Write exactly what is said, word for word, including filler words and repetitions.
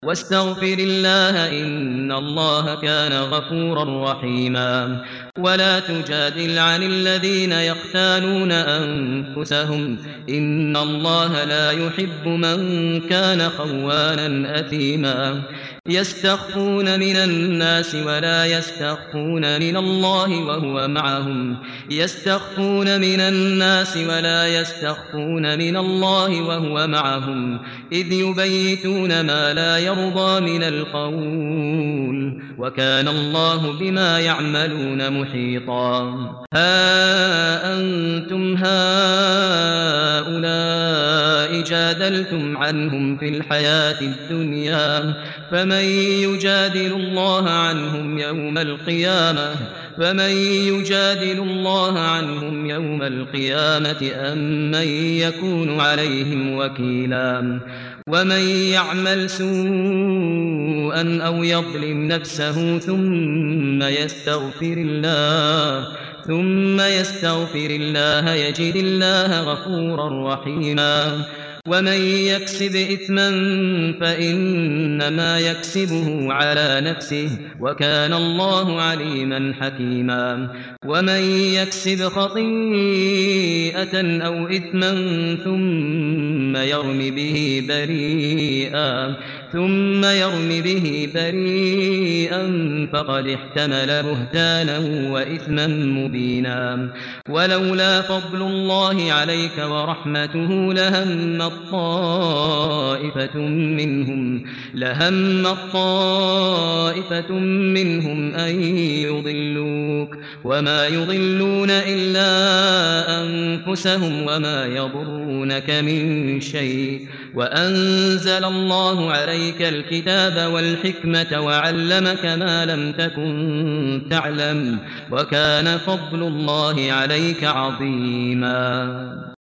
واستغفر الله إن الله كان غفورا رحيما ولا تجادل عن الذين يختانون أنفسهم إن الله لا يحب من كان خوانا أثيما يستخفون من الناس ولا يستخفون من الله وهو معهم يستخفون من الناس ولا يستخفون من الله وهو معهم إذ يبيتون ما لا يرضى من القول وكان الله بما يعملون محيطا ها أنتم هؤلاء جادلتم عنهم في الحياة الدنيا فمن يجادل الله عنهم يوم القيامة فمن يجادل الله عنهم يوم القيامة أم من يكون عليهم وكيلا ومن يعمل سوءا أو يظلم نفسه ثم يستغفر الله ثم يستغفر الله يجد الله غفورا رحيما ومن يكسب إثما فإنما يكسبه على نفسه وكان الله عليما حكيما ومن يكسب خطيئة أو إثما ثم يرم به بريئا ثم يرم به بريئا فقد احتمل بهتانا وإثما مبينا ولولا فضل الله عليك ورحمته لهم طائفة منهم لهم طائفة منهم أن يضلوك وما يضلون إلا أنفسهم وما يضرونك من شيء وأنزل الله عليك الكتاب والحكمة وعلمك ما لم تكن تعلم وكان فضل الله عليك عظيما